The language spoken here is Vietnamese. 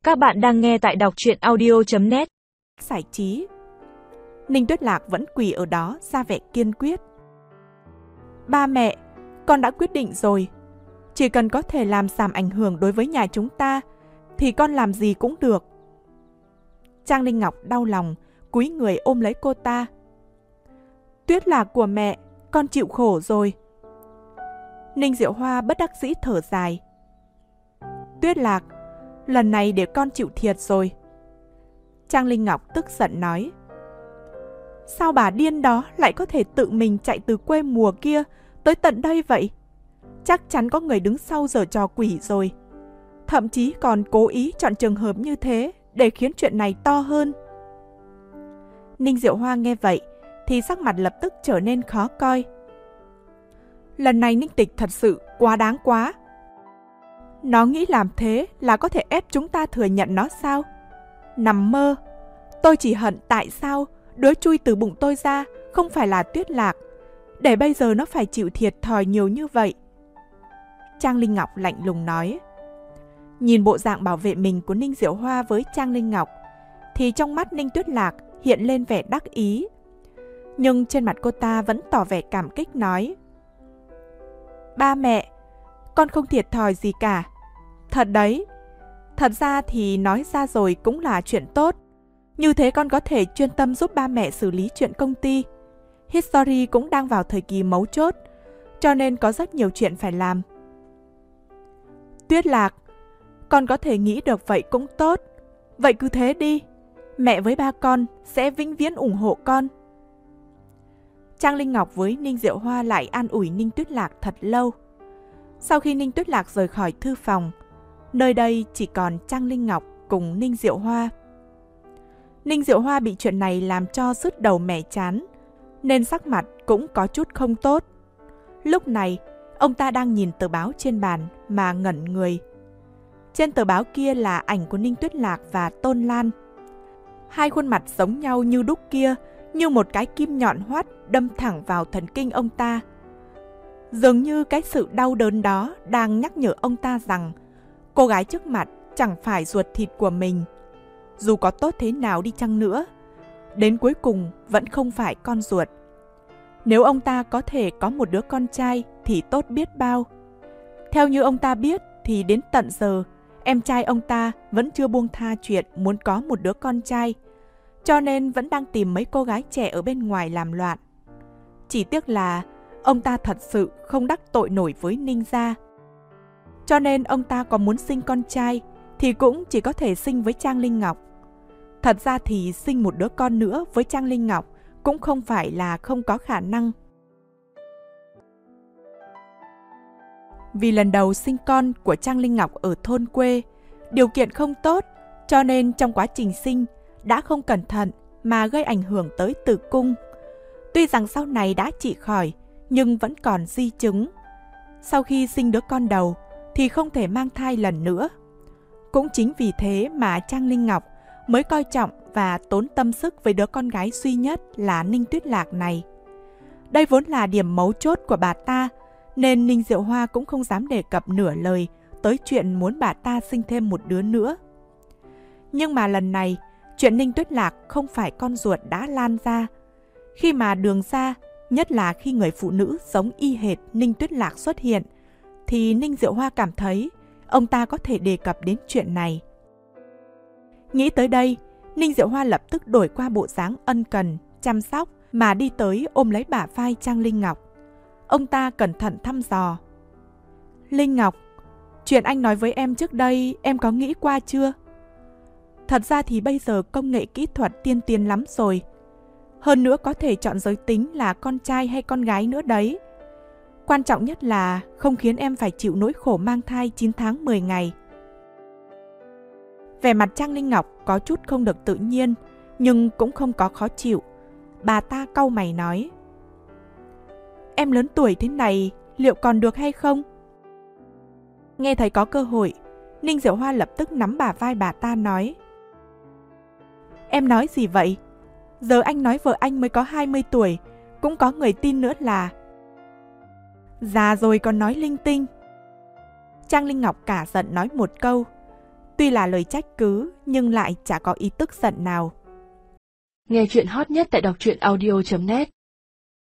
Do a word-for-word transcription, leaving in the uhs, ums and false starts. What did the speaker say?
Các bạn đang nghe tại đọc truyện audio chấm net. Giải trí. Ninh Tuyết Lạc vẫn quỳ ở đó ra vẻ kiên quyết. Ba mẹ, con đã quyết định rồi. Chỉ cần có thể làm giảm ảnh hưởng đối với nhà chúng ta thì con làm gì cũng được. Trang Linh Ngọc đau lòng, cúi người ôm lấy cô ta. Tuyết Lạc của mẹ, con chịu khổ rồi. Ninh Diệu Hoa bất đắc dĩ thở dài. Tuyết Lạc, lần này để con chịu thiệt rồi. Trang Linh Ngọc tức giận nói. Sao bà điên đó lại có thể tự mình chạy từ quê mùa kia tới tận đây vậy? Chắc chắn có người đứng sau giở trò quỷ rồi. Thậm chí còn cố ý chọn trường hợp như thế để khiến chuyện này to hơn. Ninh Diệu Hoa nghe vậy thì sắc mặt lập tức trở nên khó coi. Lần này Ninh Tịch thật sự quá đáng quá. Nó nghĩ làm thế là có thể ép chúng ta thừa nhận nó sao? Nằm mơ. Tôi chỉ hận tại sao đứa chui từ bụng tôi ra không phải là Tuyết Lạc, để bây giờ nó phải chịu thiệt thòi nhiều như vậy. Trang Linh Ngọc lạnh lùng nói. Nhìn bộ dạng bảo vệ mình của Ninh Diệu Hoa với Trang Linh Ngọc thì trong mắt Ninh Tuyết Lạc hiện lên vẻ đắc ý. Nhưng trên mặt cô ta vẫn tỏ vẻ cảm kích nói. Ba mẹ, con không thiệt thòi gì cả. Thật đấy. Thật ra thì nói ra rồi cũng là chuyện tốt. Như thế con có thể chuyên tâm giúp ba mẹ xử lý chuyện công ty. History cũng đang vào thời kỳ mấu chốt, cho nên có rất nhiều chuyện phải làm. Tuyết Lạc, con có thể nghĩ được vậy cũng tốt. Vậy cứ thế đi. Mẹ với ba con sẽ vĩnh viễn ủng hộ con. Trang Linh Ngọc với Ninh Diệu Hoa lại an ủi Ninh Tuyết Lạc thật lâu. Sau khi Ninh Tuyết Lạc rời khỏi thư phòng, nơi đây chỉ còn Trang Linh Ngọc cùng Ninh Diệu Hoa. Ninh Diệu Hoa bị chuyện này làm cho sứt đầu mẻ chán, nên sắc mặt cũng có chút không tốt. Lúc này, ông ta đang nhìn tờ báo trên bàn mà ngẩn người. Trên tờ báo kia là ảnh của Ninh Tuyết Lạc và Tôn Lan. Hai khuôn mặt giống nhau như đúc kia, như một cái kim nhọn hoắt đâm thẳng vào thần kinh ông ta. Dường như cái sự đau đớn đó đang nhắc nhở ông ta rằng cô gái trước mặt chẳng phải ruột thịt của mình. Dù có tốt thế nào đi chăng nữa, đến cuối cùng vẫn không phải con ruột. Nếu ông ta có thể có một đứa con trai thì tốt biết bao. Theo như ông ta biết thì đến tận giờ, em trai ông ta vẫn chưa buông tha chuyện muốn có một đứa con trai, cho nên vẫn đang tìm mấy cô gái trẻ ở bên ngoài làm loạn. Chỉ tiếc là ông ta thật sự không đắc tội nổi với Ninh gia. Cho nên ông ta có muốn sinh con trai thì cũng chỉ có thể sinh với Trang Linh Ngọc. Thật ra thì sinh một đứa con nữa với Trang Linh Ngọc cũng không phải là không có khả năng. Vì lần đầu sinh con của Trang Linh Ngọc ở thôn quê, điều kiện không tốt, cho nên trong quá trình sinh đã không cẩn thận mà gây ảnh hưởng tới tử cung. Tuy rằng sau này đã trị khỏi, nhưng vẫn còn di chứng. Sau khi sinh đứa con đầu thì không thể mang thai lần nữa. Cũng chính vì thế mà Trang Linh Ngọc mới coi trọng và tốn tâm sức với đứa con gái duy nhất là Ninh Tuyết Lạc này. Đây vốn là điểm mấu chốt của bà ta, nên Ninh Diệu Hoa cũng không dám đề cập nửa lời tới chuyện muốn bà ta sinh thêm một đứa nữa. Nhưng mà lần này, chuyện Ninh Tuyết Lạc không phải con ruột đã lan ra. Khi mà Đường ra, nhất là khi người phụ nữ giống y hệt Ninh Tuyết Lạc xuất hiện, thì Ninh Diệu Hoa cảm thấy ông ta có thể đề cập đến chuyện này. Nghĩ tới đây, Ninh Diệu Hoa lập tức đổi qua bộ dáng ân cần, chăm sóc mà đi tới ôm lấy bả vai Trang Linh Ngọc. Ông ta cẩn thận thăm dò. Linh Ngọc, chuyện anh nói với em trước đây em có nghĩ qua chưa? Thật ra thì bây giờ công nghệ kỹ thuật tiên tiến lắm rồi. Hơn nữa có thể chọn giới tính là con trai hay con gái nữa đấy. Quan trọng nhất là không khiến em phải chịu nỗi khổ mang thai chín tháng mười ngày. Vẻ mặt Trang Linh Ngọc có chút không được tự nhiên, nhưng cũng không có khó chịu. Bà ta cau mày nói. Em lớn tuổi thế này, liệu còn được hay không? Nghe thấy có cơ hội, Ninh Diệu Hoa lập tức nắm bả vai bà ta nói. Em nói gì vậy? Giờ anh nói vợ anh mới có hai mươi tuổi, cũng có người tin nữa là... Già rồi còn nói linh tinh. Trang Linh Ngọc cả giận nói một câu. Tuy là lời trách cứ, nhưng lại chả có ý tức giận nào. Nghe chuyện hot nhất tại đọc truyện audio chấm net